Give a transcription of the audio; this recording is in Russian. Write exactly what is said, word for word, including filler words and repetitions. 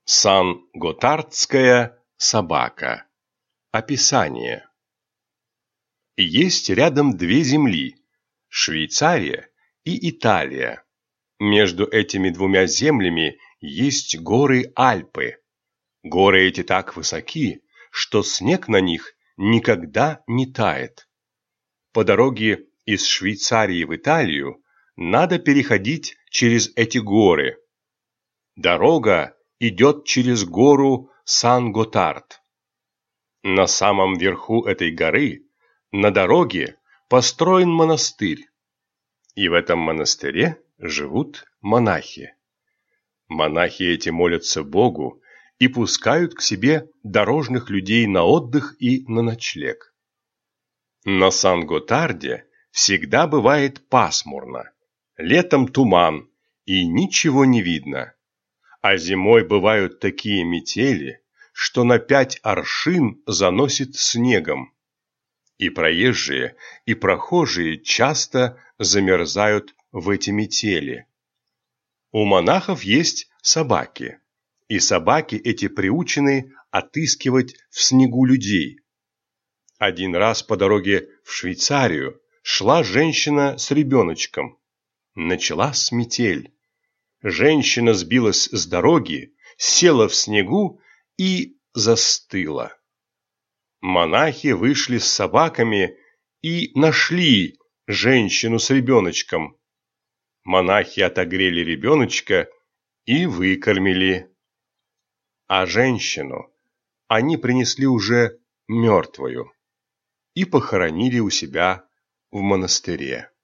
Сан-Готардская собака. Описание. Есть рядом две земли – Швейцария и Италия. Между этими двумя землями есть горы Альпы. Горы эти так высоки, что снег на них никогда не тает. По дороге из Швейцарии в Италию надо переходить через эти горы. Дорога идет через гору Сан-Готард. На самом верху этой горы, на дороге, построен монастырь. И в этом монастыре живут монахи. Монахи эти молятся Богу и пускают к себе дорожных людей на отдых и на ночлег. На Сан-Готарде всегда бывает пасмурно, летом туман и ничего не видно. А зимой бывают такие метели, что на пять аршин заносит снегом. И проезжие, и прохожие часто замерзают в эти метели. У монахов есть собаки, и собаки эти приучены отыскивать в снегу людей. Один раз по дороге в Швейцарию шла женщина с ребеночком. Началась метель. Женщина сбилась с дороги, села в снегу и застыла. Монахи вышли с собаками и нашли женщину с ребеночком. Монахи отогрели ребеночка и выкормили. А женщину они принесли уже мертвую и похоронили у себя в монастыре.